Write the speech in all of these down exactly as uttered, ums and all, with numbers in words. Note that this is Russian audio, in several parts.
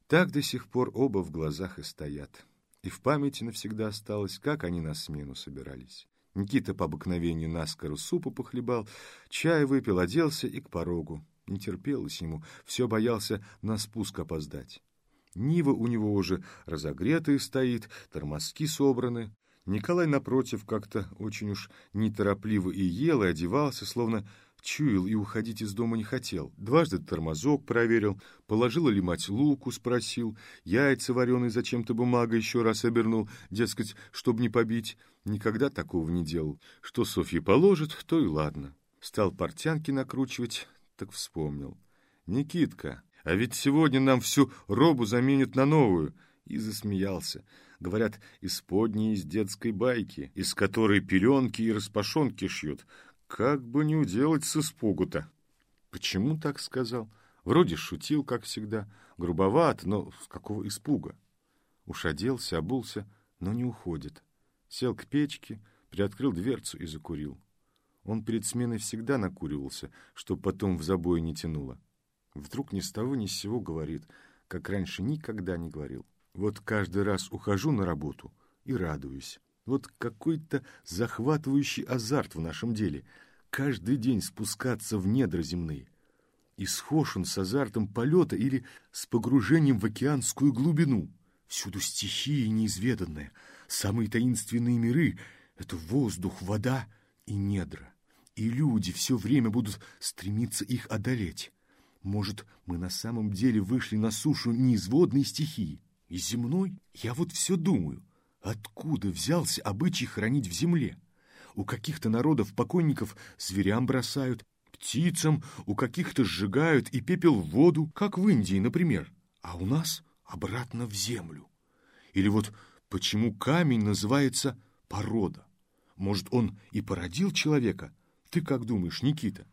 Так до сих пор оба в глазах и стоят. И в памяти навсегда осталось, как они на смену собирались. Никита по обыкновению наскоро супу похлебал, чай выпил, оделся и к порогу. Не терпелось ему, все боялся на спуск опоздать. Нива у него уже разогретая стоит, тормозки собраны. Николай, напротив, как-то очень уж неторопливо и ел, и одевался, словно чуял и уходить из дома не хотел. Дважды тормозок проверил, положила ли мать луку, спросил, яйца вареные зачем-то бумагой еще раз обернул, дескать, чтоб не побить. Никогда такого не делал. Что Софье положит, то и ладно. Стал портянки накручивать, так вспомнил. «Никитка, а ведь сегодня нам всю робу заменят на новую». И засмеялся. Говорят, исподние из детской байки, из которой пеленки и распашонки шьют. Как бы не уделать с испугу-то. Почему так сказал? Вроде шутил, как всегда. Грубоват, но с какого испуга? Уж оделся, обулся, но не уходит. Сел к печке, приоткрыл дверцу и закурил. Он перед сменой всегда накуривался, чтоб потом в забой не тянуло. Вдруг ни с того ни с сего говорит, как раньше никогда не говорил. Вот каждый раз ухожу на работу и радуюсь. Вот какой-то захватывающий азарт в нашем деле. Каждый день спускаться в недра земные. И схож он с азартом полета или с погружением в океанскую глубину. Всюду стихия неизведанная, самые таинственные миры — это воздух, вода и недра. И люди все время будут стремиться их одолеть. Может, мы на самом деле вышли на сушу не из водной стихии, из земной? Я вот все думаю, откуда взялся обычай хранить в земле? У каких-то народов покойников зверям бросают, птицам, у каких-то сжигают и пепел в воду, как в Индии, например. А у нас обратно в землю. Или вот почему камень называется порода? Может, он и породил человека? Ты как думаешь, Никита?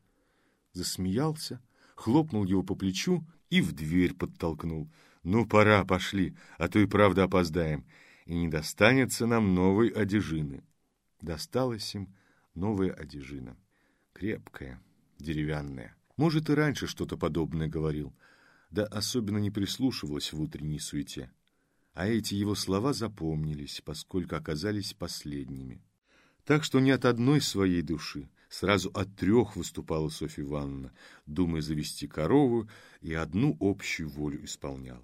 Засмеялся, хлопнул его по плечу и в дверь подтолкнул. Ну, пора, пошли, а то и правда опоздаем, и не достанется нам новой одежины. Досталась им новая одежина, крепкая, деревянная. Может, и раньше что-то подобное говорил, да особенно не прислушивалась в утренней суете. А эти его слова запомнились, поскольку оказались последними. Так что не от одной своей души, сразу от трех выступала Софья Ивановна, думая завести корову, и одну общую волю исполняла.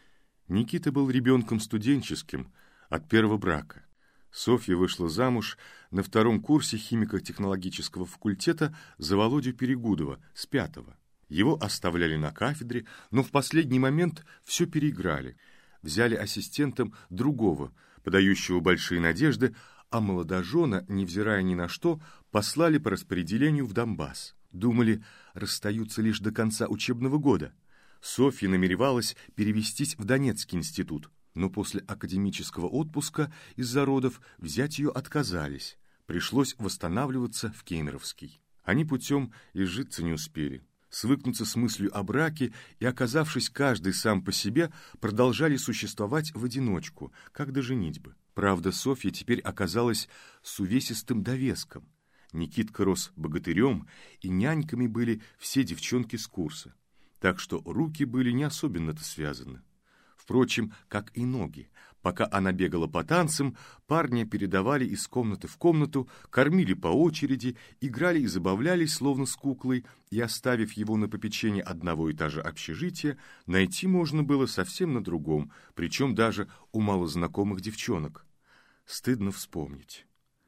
Никита был ребенком студенческим от первого брака. Софья вышла замуж на втором курсе химико-технологического факультета за Володю Перегудова с пятого. Его оставляли на кафедре, но в последний момент все переиграли. Взяли ассистентом другого, подающего большие надежды, а молодожена, невзирая ни на что, послали по распределению в Донбасс. Думали, расстаются лишь до конца учебного года. Софья намеревалась перевестись в Донецкий институт, но после академического отпуска из-за родов взять ее отказались. Пришлось восстанавливаться в Кемеровский. Они путем изжиться не успели. Свыкнуться с мыслью о браке и, оказавшись каждый сам по себе, продолжали существовать в одиночку, как до женитьбы. Правда, Софья теперь оказалась с увесистым довеском. Никитка рос богатырем, и няньками были все девчонки с курса. Так что руки были не особенно-то связаны. Впрочем, как и ноги. Пока она бегала по танцам, парня передавали из комнаты в комнату, кормили по очереди, играли и забавлялись, словно с куклой, и, оставив его на попечение одного этажа общежития, найти можно было совсем на другом, причем даже у малознакомых девчонок. Стыдно вспомнить.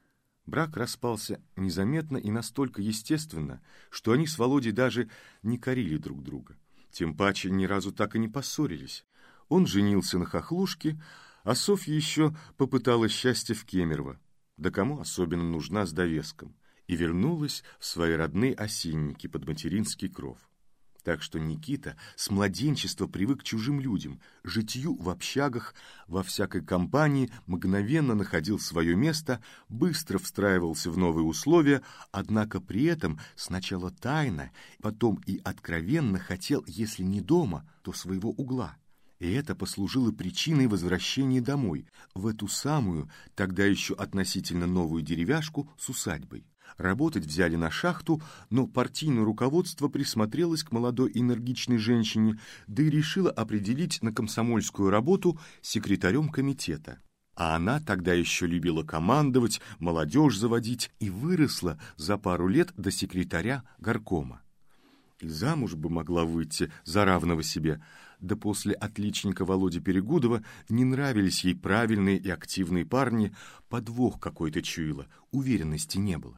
Брак распался незаметно и настолько естественно, что они с Володей даже не корили друг друга. Тем паче ни разу так и не поссорились. Он женился на хохлушке, а Софья еще попыталась счастья в Кемерово, да кому особенно нужна с довеском, и вернулась в свои родные осинники под материнский кров. Так что Никита с младенчества привык к чужим людям, житью в общагах, во всякой компании, мгновенно находил свое место, быстро встраивался в новые условия, однако при этом сначала тайно, потом и откровенно хотел, если не дома, то своего угла. И это послужило причиной возвращения домой, в эту самую, тогда еще относительно новую деревяшку с усадьбой. Работать взяли на шахту, но партийное руководство присмотрелось к молодой энергичной женщине, да и решило определить на комсомольскую работу секретарем комитета. А она тогда еще любила командовать, молодежь заводить и выросла за пару лет до секретаря горкома. И замуж бы могла выйти за равного себе, да после отличника Володи Перегудова не нравились ей правильные и активные парни, подвох какой-то чуяла, уверенности не было.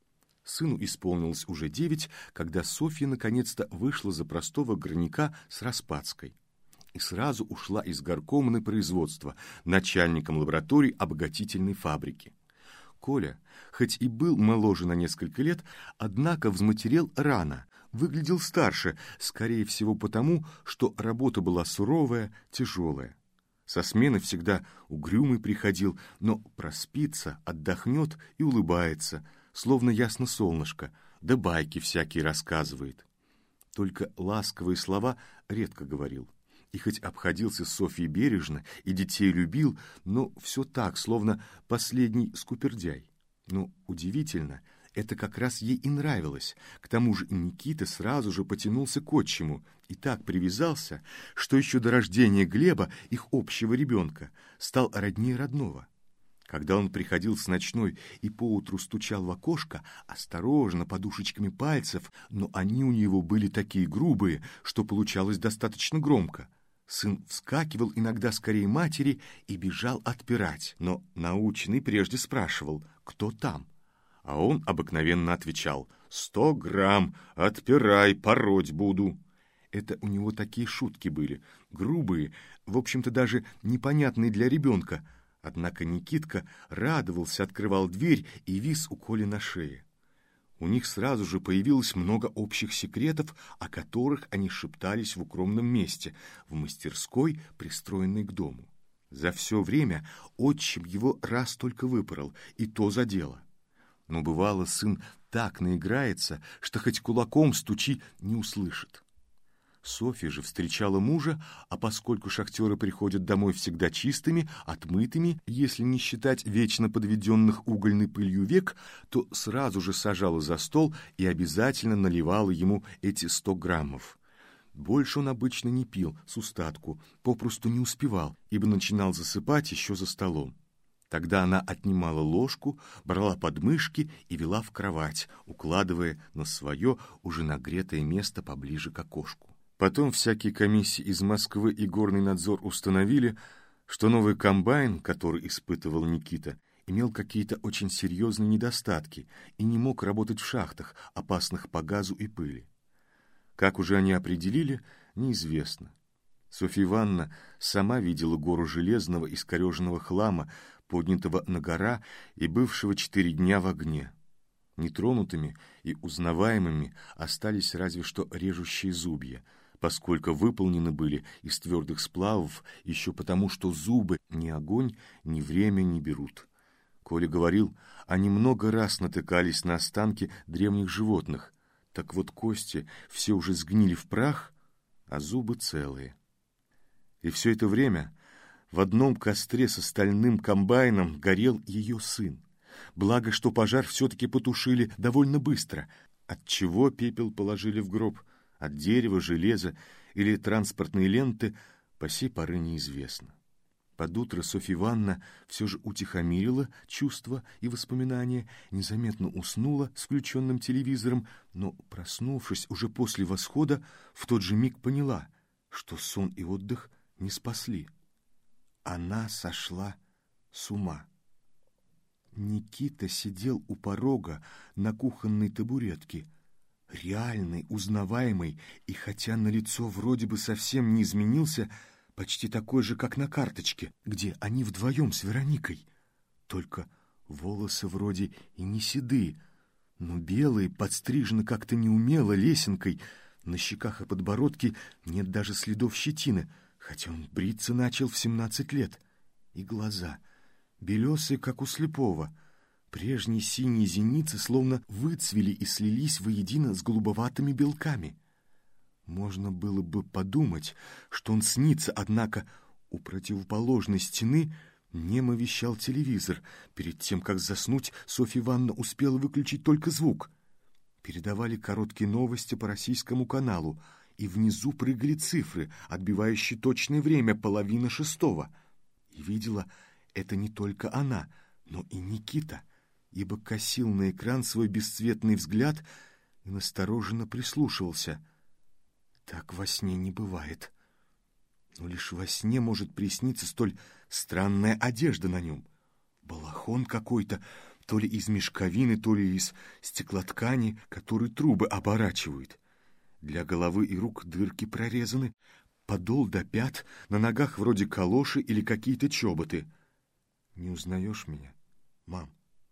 Сыну исполнилось уже девять, когда Софья наконец-то вышла за простого горняка с Распадской и сразу ушла из горкома на производство, начальником лаборатории обогатительной фабрики. Коля, хоть и был моложе на несколько лет, однако взматерел рано, выглядел старше, скорее всего потому, что работа была суровая, тяжелая. Со смены всегда угрюмый приходил, но проспится, отдохнет и улыбается, словно ясно солнышко, да байки всякие рассказывает. Только ласковые слова редко говорил. И хоть обходился с Софьей бережно и детей любил, но все так, словно последний скупердяй. Но удивительно, это как раз ей и нравилось. К тому же Никита сразу же потянулся к отчиму и так привязался, что еще до рождения Глеба, их общего ребенка, стал роднее родного. Когда он приходил с ночной и поутру стучал в окошко, осторожно, подушечками пальцев, но они у него были такие грубые, что получалось достаточно громко. Сын вскакивал иногда скорее матери и бежал отпирать, но научный прежде спрашивал, кто там. А он обыкновенно отвечал: «Сто грамм, отпирай, пороть буду». Это у него такие шутки были, грубые, в общем-то даже непонятные для ребенка. Однако Никитка радовался, открывал дверь и вис у Коли на шее. У них сразу же появилось много общих секретов, о которых они шептались в укромном месте, в мастерской, пристроенной к дому. За все время отчим его раз только выпорол, и то за дело. Но бывало, сын так наиграется, что хоть кулаком стучи, не услышит. Софья же встречала мужа, а поскольку шахтеры приходят домой всегда чистыми, отмытыми, если не считать вечно подведенных угольной пылью век, то сразу же сажала за стол и обязательно наливала ему эти сто граммов. Больше он обычно не пил, с устатку, попросту не успевал, ибо начинал засыпать еще за столом. Тогда она отнимала ложку, брала подмышки и вела в кровать, укладывая на свое уже нагретое место поближе к окошку. Потом всякие комиссии из Москвы и горный надзор установили, что новый комбайн, который испытывал Никита, имел какие-то очень серьезные недостатки и не мог работать в шахтах, опасных по газу и пыли. Как уже они определили, неизвестно. Софья Ивановна сама видела гору железного искореженного хлама, поднятого на гора и бывшего четыре дня в огне. Нетронутыми и узнаваемыми остались разве что режущие зубья, поскольку выполнены были из твердых сплавов еще потому, что зубы ни огонь, ни время не берут. Коля говорил, они много раз натыкались на останки древних животных, так вот кости все уже сгнили в прах, а зубы целые. И все это время в одном костре с стальным комбайном горел ее сын. Благо, что пожар все-таки потушили довольно быстро, отчего пепел положили в гроб, от дерева, железа или транспортной ленты, по сей поры неизвестно. Под утро Софья Ивановна все же утихомирила чувства и воспоминания, незаметно уснула с включенным телевизором, но, проснувшись уже после восхода, в тот же миг поняла, что сон и отдых не спасли. Она сошла с ума. Никита сидел у порога на кухонной табуретке, реальный, узнаваемый, и хотя на лицо вроде бы совсем не изменился, почти такой же, как на карточке, где они вдвоем с Вероникой. Только волосы вроде и не седые, но белые, подстрижены как-то неумело, лесенкой, на щеках и подбородке нет даже следов щетины, хотя он бриться начал в семнадцать лет. И глаза белесые, как у слепого. Прежние синие зеницы словно выцвели и слились воедино с голубоватыми белками. Можно было бы подумать, что он снится, однако у противоположной стены Немо вещал телевизор. Перед тем, как заснуть, Софья Ивановна успела выключить только звук. Передавали короткие новости по российскому каналу, и внизу прыгали цифры, отбивающие точное время, половина шестого. И видела это не только она, но и Никита, ибо косил на экран свой бесцветный взгляд и настороженно прислушивался. Так во сне не бывает. Но лишь во сне может присниться столь странная одежда на нем. Балахон какой-то, то ли из мешковины, то ли из стеклоткани, который трубы оборачивают. Для головы и рук дырки прорезаны, подол до пят, на ногах вроде калоши или какие-то чоботы. Не узнаешь меня, мам?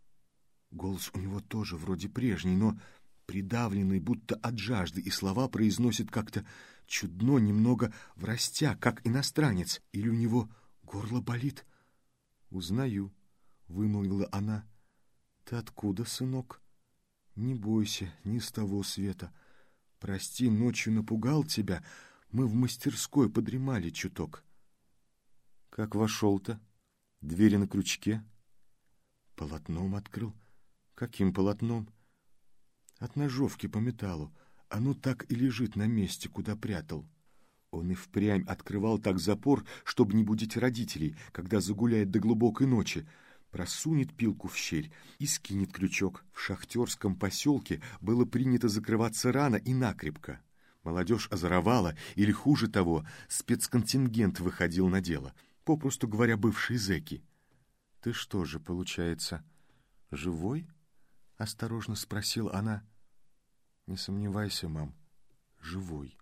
Голос у него тоже вроде прежний, но придавленный будто от жажды, и слова произносит как-то чудно, немного врастя, как иностранец. Или у него горло болит? «Узнаю», — вымолвила она. «Ты откуда, сынок?» «Не бойся, не с того света. Прости, ночью напугал тебя. Мы в мастерской подремали чуток». «Как вошел-то? Двери на крючке?» «Полотном открыл». «Каким полотном?» «От ножовки по металлу. Оно так и лежит на месте, куда прятал». Он и впрямь открывал так запор, чтобы не будить родителей, когда загуляет до глубокой ночи. Просунет пилку в щель и скинет крючок. В шахтерском поселке было принято закрываться рано и накрепко. Молодежь озоровала, или, хуже того, спецконтингент выходил на дело, попросту говоря, бывшие зэки. «Ты что же, получается, живой?» — осторожно спросила она. «Не сомневайся, мам, живой».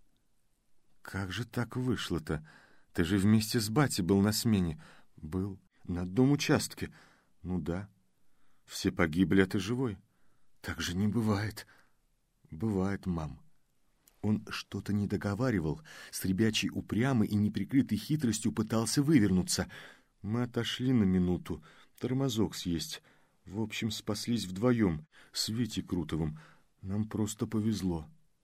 «Как же так вышло-то? Ты же вместе с батей был на смене». «Был. На одном участке». «Ну да. Все погибли, а ты живой». «Так же не бывает». «Бывает, мам». Он что-то не договаривал, с ребячей упрямой и неприкрытой хитростью пытался вывернуться. Мы отошли на минуту, тормозок съесть. В общем, спаслись вдвоем, с Витей Крутовым. Нам просто повезло».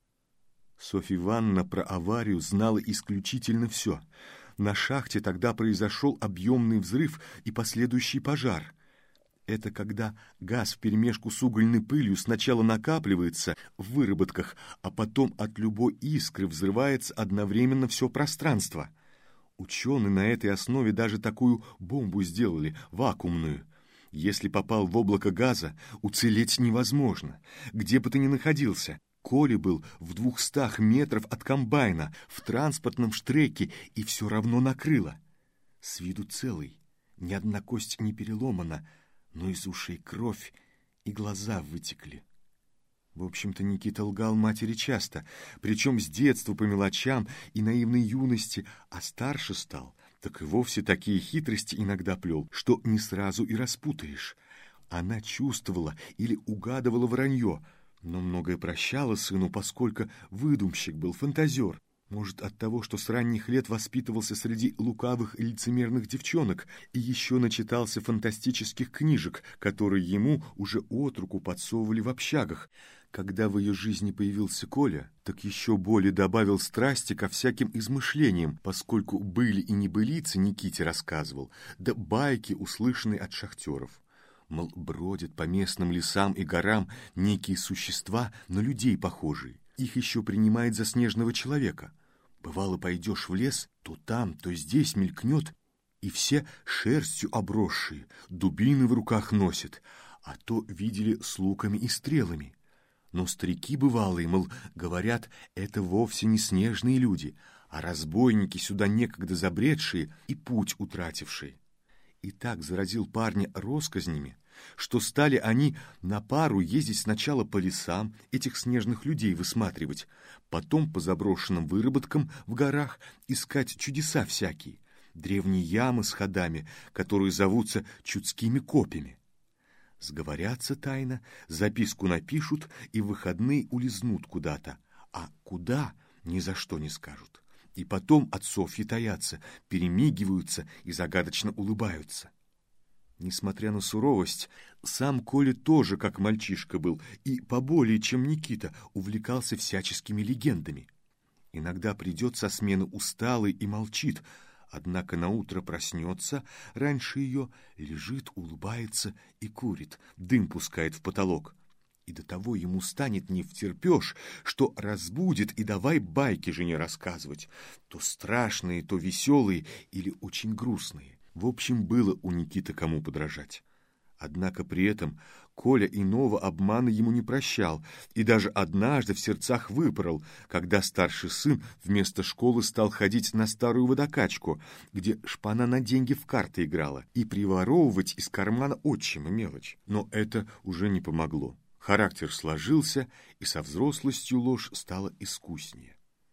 Софья Ивановна про аварию знала исключительно все. На шахте тогда произошел объемный взрыв и последующий пожар. Это когда газ вперемешку с угольной пылью сначала накапливается в выработках, а потом от любой искры взрывается одновременно все пространство. Ученые на этой основе даже такую бомбу сделали, вакуумную. Если попал в облако газа, уцелеть невозможно, где бы ты ни находился. Коля был в двухстах метров от комбайна, в транспортном штреке, и все равно накрыло. С виду целый, ни одна кость не переломана, но из ушей кровь, и глаза вытекли. В общем-то, Никита лгал матери часто, причем с детства по мелочам и наивной юности, а старше стал, так и вовсе такие хитрости иногда плел, что не сразу и распутаешь. Она чувствовала или угадывала вранье, но многое прощала сыну, поскольку выдумщик был, фантазер. Может, от того, что с ранних лет воспитывался среди лукавых и лицемерных девчонок и еще начитался фантастических книжек, которые ему уже от руку подсовывали в общагах. Когда в ее жизни появился Коля, так еще более добавил страсти ко всяким измышлениям, поскольку были и небылицы, Никите рассказывал, да байки, услышанные от шахтеров. Мол, бродят по местным лесам и горам некие существа, на людей похожие. Их еще принимает за снежного человека. Бывало, пойдешь в лес, то там, то здесь мелькнет, и все шерстью обросшие, дубины в руках носят, а то видели с луками и стрелами. Но старики бывалые, мол, говорят, это вовсе не снежные люди, а разбойники, сюда некогда забредшие и путь утратившие. И так заразил парня россказнями, что стали они на пару ездить сначала по лесам, этих снежных людей высматривать, потом по заброшенным выработкам в горах искать чудеса всякие, древние ямы с ходами, которые зовутся чудскими копьями. Сговорятся тайно, записку напишут и в выходные улизнут куда-то, а куда — ни за что не скажут. И потом от Софьи таятся, перемигиваются и загадочно улыбаются. Несмотря на суровость, сам Коля тоже, как мальчишка был, и поболее, чем Никита, увлекался всяческими легендами. Иногда придет со смены усталый и молчит, Однако наутро проснется раньше ее, лежит, улыбается и курит, дым пускает в потолок. И до того ему станет невтерпеж, что разбудит и давай байки жене рассказывать, то страшные, то веселые или очень грустные. В общем, было у Никиты кому подражать. Однако при этом Коля иного обмана ему не прощал и даже однажды в сердцах выпорол, когда старший сын вместо школы стал ходить на старую водокачку, где шпана на деньги в карты играла, и приворовывать из кармана отчима мелочь. Но это уже не помогло. Характер сложился, и со взрослостью ложь стала искуснее.